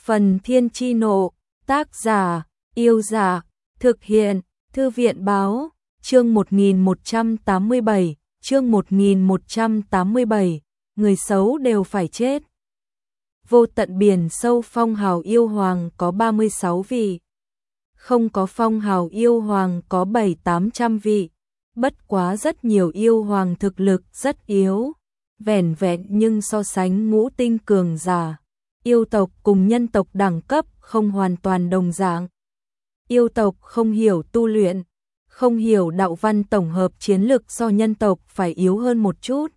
Phần Thiên Chi Nộ, tác giả, Yêu Dạ, thực hiện, Thư viện Báo, chương 1187, chương 1187, người xấu đều phải chết. Vô tận biển sâu phong hào yêu hoàng có 36 vị. Không có phong hào yêu hoàng có 700-800 vị. Bất quá rất nhiều yêu hoàng thực lực rất yếu, vẻn vẹn nhưng so sánh ngũ tinh cường giả. Yêu tộc cùng nhân tộc đẳng cấp không hoàn toàn đồng dạng. Yêu tộc không hiểu tu luyện, không hiểu đạo văn tổng hợp chiến lực so nhân tộc phải yếu hơn một chút.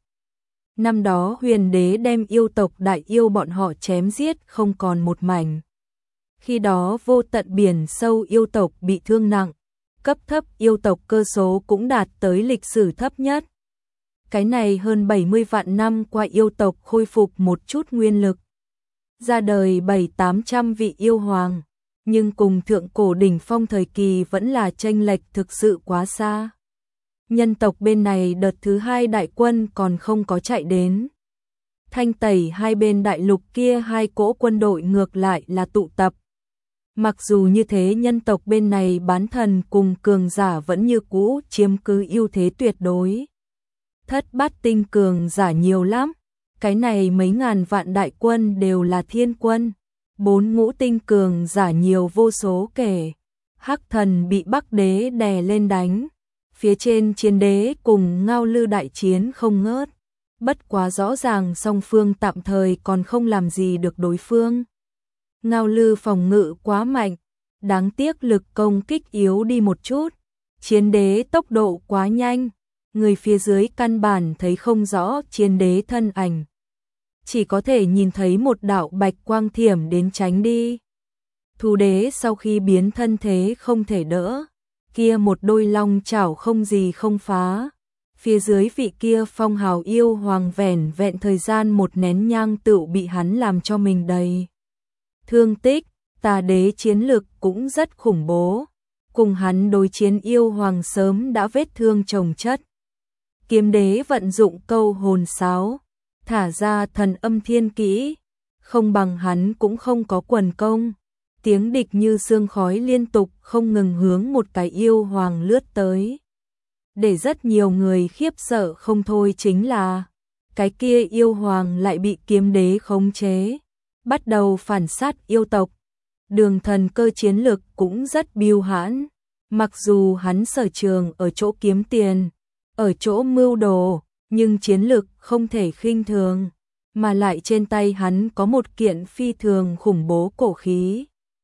Năm đó huyền đế đem yêu tộc đại yêu bọn họ chém giết không còn một mảnh. Khi đó vô tận biển sâu yêu tộc bị thương nặng, cấp thấp yêu tộc cơ số cũng đạt tới lịch sử thấp nhất. Cái này hơn 70 vạn năm qua yêu tộc khôi phục một chút nguyên lực. Ra đời 700-800 vị yêu hoàng, nhưng cùng thượng cổ đỉnh phong thời kỳ vẫn là chênh lệch thực sự quá xa. Nhân tộc bên này đợt thứ 2 đại quân còn không có chạy đến. Thanh tẩy hai bên đại lục kia hai cỗ quân đội ngược lại là tụ tập. Mặc dù như thế nhân tộc bên này bán thần cùng cường giả vẫn như cũ chiếm cứ ưu thế tuyệt đối. Thất bát tinh cường giả nhiều lắm. Cái này mấy ngàn vạn đại quân đều là thiên quân. 4 ngũ tinh cường giả nhiều vô số kể. Hắc thần bị Bắc đế đè lên đánh. Phía trên chiến đế cùng Ngao Lư đại chiến không ngớt. Bất quá rõ ràng song phương tạm thời còn không làm gì được đối phương. Ngao Lư phòng ngự quá mạnh, đáng tiếc lực công kích yếu đi một chút. Chiến đế tốc độ quá nhanh, người phía dưới căn bản thấy không rõ chiến đế thân ảnh. Chỉ có thể nhìn thấy một đạo bạch quang thiểm đến tránh đi. Thú đế sau khi biến thân thế không thể đỡ, kia một đôi long chảo không gì không phá. Phía dưới vị kia phong hào yêu hoàng vẻn vẹn thời gian một nén nhang tựu bị hắn làm cho mình đầy thương tích. Tà đế chiến lực cũng rất khủng bố, cùng hắn đối chiến yêu hoàng sớm đã vết thương chồng chất. Kiếm đế vận dụng câu hồn sáo, thả ra thần âm thiên kỹ, không bằng hắn cũng không có quần công. Tiếng địch như sương khói liên tục không ngừng hướng một cái yêu hoàng lướt tới. Để rất nhiều người khiếp sợ không thôi chính là cái kia yêu hoàng lại bị kiếm đế khống chế, bắt đầu phản sát yêu tộc. Đường thần cơ chiến lực cũng rất biêu hãn, mặc dù hắn sở trường ở chỗ kiếm tiền, ở chỗ mưu đồ, nhưng chiến lực không thể khinh thường, mà lại trên tay hắn có một kiện phi thường khủng bố cổ khí.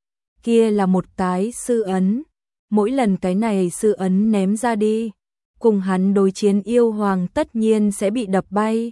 Kia là một cái sư ấn, mỗi lần cái này sư ấn ném ra đi, cùng hắn đối chiến yêu hoàng tất nhiên sẽ bị đập bay.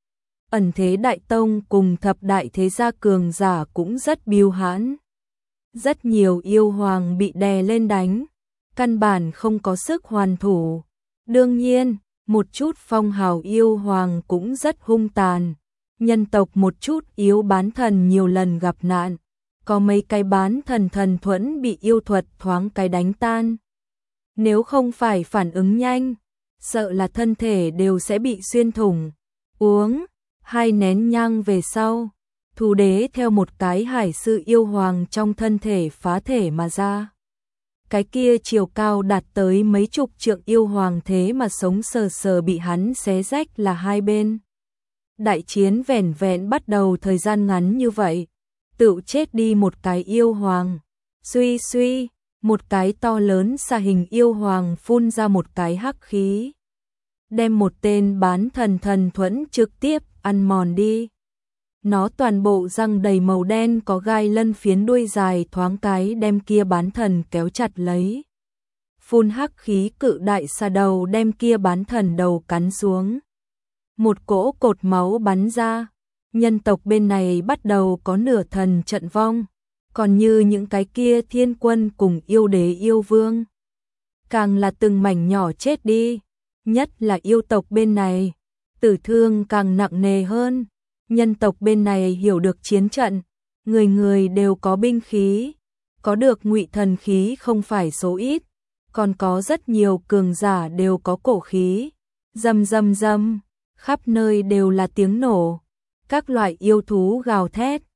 Ẩn thế đại tông cùng thập đại thế gia cường giả cũng rất biêu hãn. Rất nhiều yêu hoàng bị đè lên đánh, căn bản không có sức hoàn thủ. Đương nhiên, một chút phong hào yêu hoàng cũng rất hung tàn. Nhân tộc một chút yếu bán thần nhiều lần gặp nạn. Có mấy cái bán thần thần thuẫn bị yêu thuật thoáng cái đánh tan. Nếu không phải phản ứng nhanh, sợ là thân thể đều sẽ bị xuyên thủng. Uống 2 nén nhang về sau, thú đế theo một cái hải sư yêu hoàng trong thân thể phá thể mà ra. Cái kia chiều cao đạt tới mấy chục trượng yêu hoàng thế mà sống sờ sờ bị hắn xé rách là hai bên. Đại chiến vẻn vẹn bắt đầu thời gian ngắn như vậy, tựu chết đi một cái yêu hoàng. Suy suy, một cái to lớn xà hình yêu hoàng phun ra một cái hắc khí, đem một tên bán thần thần thuẫn trực tiếp ăn mòn đi. Nó toàn bộ răng đầy màu đen có gai lân phiến đuôi dài thoáng cái đem kia bán thần kéo chặt lấy. Phun hắc khí cự đại xà đầu đem kia bán thần đầu cắn xuống. Một cỗ cột máu bắn ra. Nhân tộc bên này bắt đầu có nửa thần trận vong. Còn như những cái kia thiên quân cùng yêu đế yêu vương, càng là từng mảnh nhỏ chết đi. Nhất là yêu tộc bên này, tử thương càng nặng nề hơn. Nhân tộc bên này hiểu được chiến trận, người người đều có binh khí, có được ngụy thần khí không phải số ít, còn có rất nhiều cường giả đều có cổ khí. Rầm rầm rầm, khắp nơi đều là tiếng nổ, các loại yêu thú gào thét,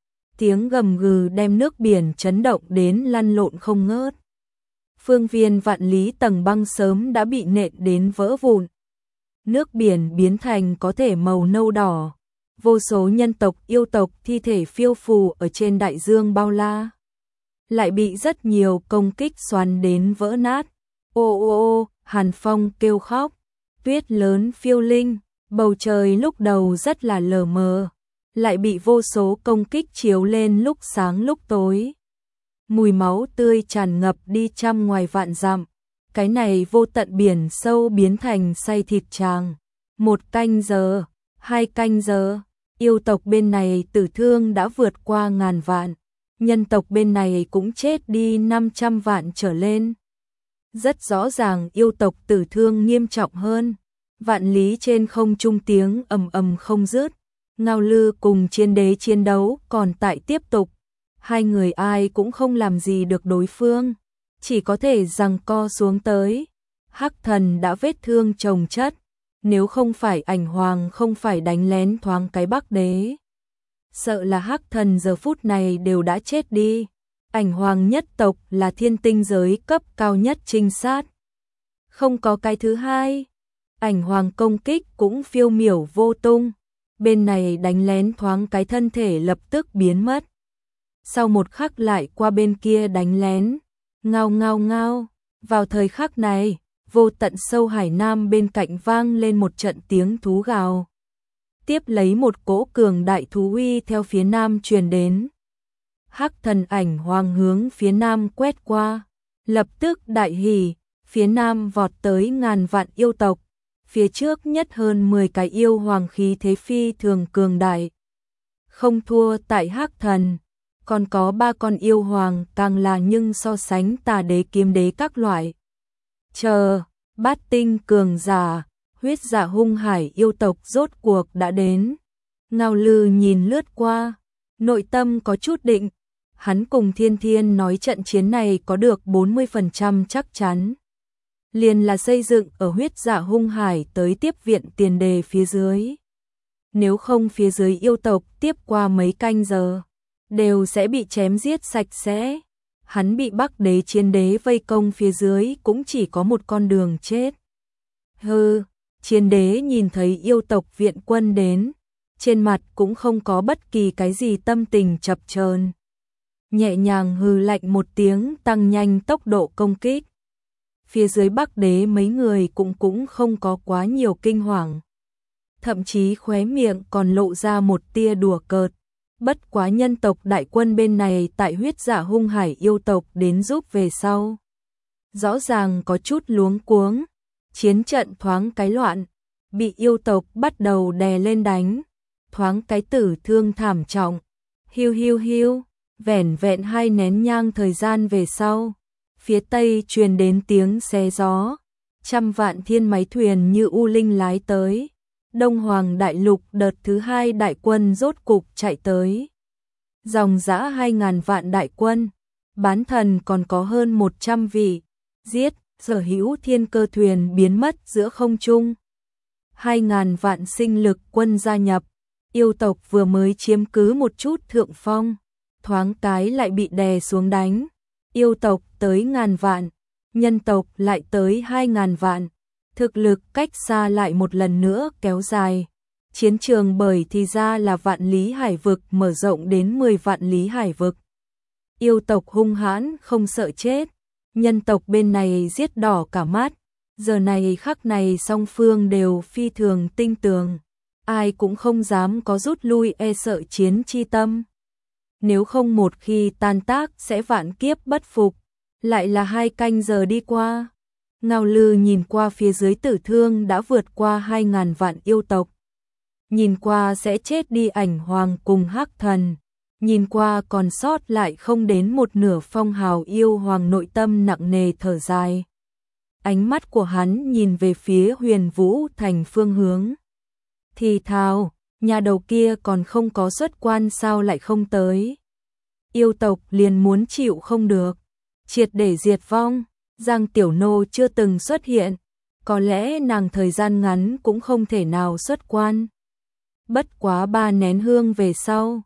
tiếng gầm gừ đem nước biển chấn động đến lăn lộn không ngớt. Phương viên vạn lý tầng băng sớm đã bị nện đến vỡ vụn. Nước biển biến thành có thể màu nâu đỏ. Vô số nhân tộc yêu tộc thi thể phiêu phù ở trên đại dương bao la. Lại bị rất nhiều công kích xoắn đến vỡ nát. Ô ô ô, Hàn Phong kêu khóc. Tuyết lớn phiêu linh, bầu trời lúc đầu rất là lờ mờ. Lại bị vô số công kích chiếu lên lúc sáng lúc tối. Mùi máu tươi tràn ngập đi trăm ngoài vạn dặm. Cái này vô tận biển sâu biến thành xay thịt tràng. 1 canh giờ, 2 canh giờ, yêu tộc bên này tử thương đã vượt qua ngàn vạn. Nhân tộc bên này cũng chết đi 500 vạn trở lên. Rất rõ ràng yêu tộc tử thương nghiêm trọng hơn. Vạn lý trên không trung tiếng ầm ầm không dứt. Ngao Lư cùng Chiến Đế chiến đấu còn tại tiếp tục. Hai người ai cũng không làm gì được đối phương, chỉ có thể giằng co xuống tới. Hắc Thần đã vết thương chồng chất, nếu không phải Ảnh Hoàng không phải đánh lén thoáng cái Bắc Đế. Sợ là Hắc Thần giờ phút này đều đã chết đi. Ảnh Hoàng nhất tộc là thiên tinh giới cấp cao nhất trinh sát. Không có cái thứ hai. Ảnh Hoàng công kích cũng phiêu miểu vô tung. Bên này đánh lén thoáng cái thân thể lập tức biến mất. Sau một khắc lại qua bên kia đánh lén. Ngao ngao ngao. Vào thời khắc này, vô tận sâu hải nam bên cạnh vang lên một trận tiếng thú gào. Tiếp lấy một cỗ cường đại thú uy theo phía nam truyền đến. Hắc Thần Ảnh Hoàng hướng phía nam quét qua. Lập tức đại hỉ, phía nam vọt tới ngàn vạn yêu tộc. Phía trước nhất hơn 10 cái yêu hoàng khí thế phi thường cường đại. Không thua tại Hắc Thần. Còn có 3 con yêu hoàng càng là nhưng so sánh Tà Đế Kiếm Đế các loại. Chờ, Bát tinh cường giả, huyết dạ hung hải yêu tộc rốt cuộc đã đến. Ngao Lư nhìn lướt qua, nội tâm có chút định. Hắn cùng Thiên Thiên nói trận chiến này có được 40% chắc chắn. Liền là xây dựng ở huyết dạ hung hải tới tiếp viện tiền đề phía dưới. Nếu không phía dưới yêu tộc tiếp qua mấy canh giờ, đều sẽ bị chém giết sạch sẽ. Hắn bị Bắc Đế Chiến Đế vây công phía dưới cũng chỉ có một con đường chết. Hừ, Chiến Đế nhìn thấy yêu tộc viện quân đến, trên mặt cũng không có bất kỳ cái gì tâm tình chập chờn. Nhẹ nhàng hừ lạnh một tiếng tăng nhanh tốc độ công kích. Phía dưới Bắc Đế mấy người cũng không có quá nhiều kinh hoàng. Thậm chí khóe miệng còn lộ ra một tia đùa cợt. Bất quá nhân tộc đại quân bên này tại huyết dạ hung hải yêu tộc đến giúp về sau. Rõ ràng có chút luống cuống. Chiến trận thoáng cái loạn. Bị yêu tộc bắt đầu đè lên đánh. Thoáng cái tử thương thảm trọng. Hiu hiu hiu. Vẻn vẹn 2 nén nhang thời gian về sau. Phía tây truyền đến tiếng xé gió. Trăm vạn thiên máy thuyền như u linh lái tới. Đông Hoàng đại lục đợt thứ 2 đại quân rốt cục chạy tới. Dòng dã 2.000 vạn đại quân. Bán thần còn có hơn 100 vị. Giết, sở hữu thiên cơ thuyền biến mất giữa không trung. 2.000 vạn sinh lực quân gia nhập. Yêu tộc vừa mới chiếm cứ một chút thượng phong. Thoáng cái lại bị đè xuống đánh. Yêu tộc tới ngàn vạn. Nhân tộc lại tới 2.000 vạn. Thực lực cách xa lại một lần nữa kéo dài. Chiến trường bởi thì ra là vạn lý hải vực mở rộng đến 10 vạn lý hải vực. Yêu tộc hung hãn không sợ chết. Nhân tộc bên này giết đỏ cả mắt. Giờ này khắc này song phương đều phi thường tinh tường. Ai cũng không dám có rút lui e sợ chiến chi tâm. Nếu không một khi tan tác sẽ vạn kiếp bất phục. Lại là 2 canh giờ đi qua. Ngao Lư nhìn qua phía dưới tử thương đã vượt qua 2.000 vạn yêu tộc. Nhìn qua sẽ chết đi Ảnh Hoàng cùng Hắc Thần. Nhìn qua còn sót lại không đến một nửa phong hào yêu hoàng nội tâm nặng nề thở dài. Ánh mắt của hắn nhìn về phía Huyền Vũ Thành phương hướng. Thì thào, nhà đầu kia còn không có xuất quan sao lại không tới. Yêu tộc liền muốn chịu không được. Triệt để diệt vong. Giang Tiểu Nô chưa từng xuất hiện, có lẽ nàng thời gian ngắn cũng không thể nào xuất quan. Bất quá 3 nén hương về sau,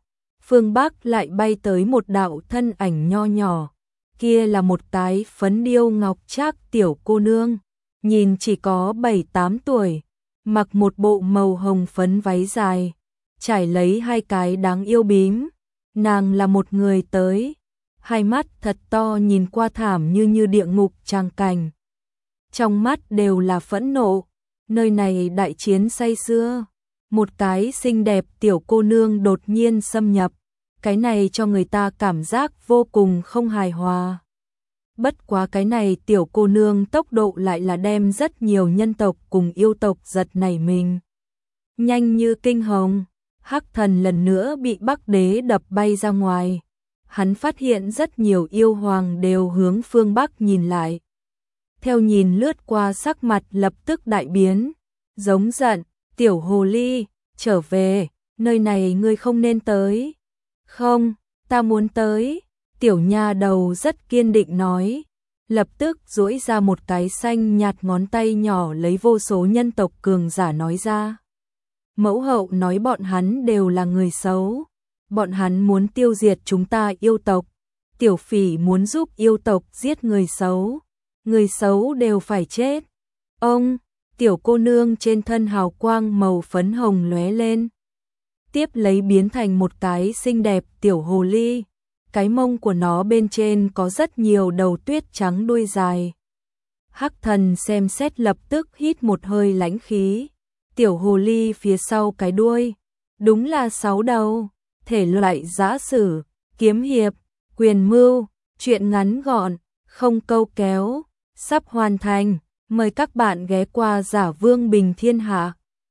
phương Bắc lại bay tới một đạo thân ảnh nho nhỏ, kia là một tái phấn điêu ngọc trác tiểu cô nương, nhìn chỉ có 7-8 tuổi, mặc một bộ màu hồng phấn váy dài, trải lấy hai cái đáng yêu bím, nàng là một người tới, hai mắt thật to nhìn qua thảm như địa ngục tràng cảnh. Trong mắt đều là phẫn nộ, nơi này đại chiến say sưa, một cái xinh đẹp tiểu cô nương đột nhiên xâm nhập, cái này cho người ta cảm giác vô cùng không hài hòa. Bất quá cái này tiểu cô nương tốc độ lại là đem rất nhiều nhân tộc cùng yêu tộc giật nảy mình. Nhanh như kinh hồng, Hắc Thần lần nữa bị Bắc Đế đập bay ra ngoài. Hắn phát hiện rất nhiều yêu hoàng đều hướng phương Bắc nhìn lại. Theo nhìn lướt qua sắc mặt lập tức đại biến, giống giận, tiểu hồ ly, trở về, nơi này ngươi không nên tới. Không, ta muốn tới, tiểu nha đầu rất kiên định nói, lập tức duỗi ra một cái xanh nhạt ngón tay nhỏ lấy vô số nhân tộc cường giả nói ra. Mẫu hậu nói bọn hắn đều là người xấu, bọn hắn muốn tiêu diệt chúng ta yêu tộc, tiểu phỉ muốn giúp yêu tộc giết người xấu đều phải chết. Ông, tiểu cô nương trên thân hào quang màu phấn hồng lóe lên, tiếp lấy biến thành một cái xinh đẹp tiểu hồ ly, cái mông của nó bên trên có rất nhiều đầu tuyết trắng đuôi dài. Hắc Thần xem xét lập tức hít một hơi lãnh khí, tiểu hồ ly phía sau cái đuôi, đúng là 6 đầu, thể loại giã sử, kiếm hiệp, quyền mưu, truyện ngắn gọn, không câu kéo, sắp hoàn thành, mời các bạn ghé qua Giả Vương Bình Thiên Hạ.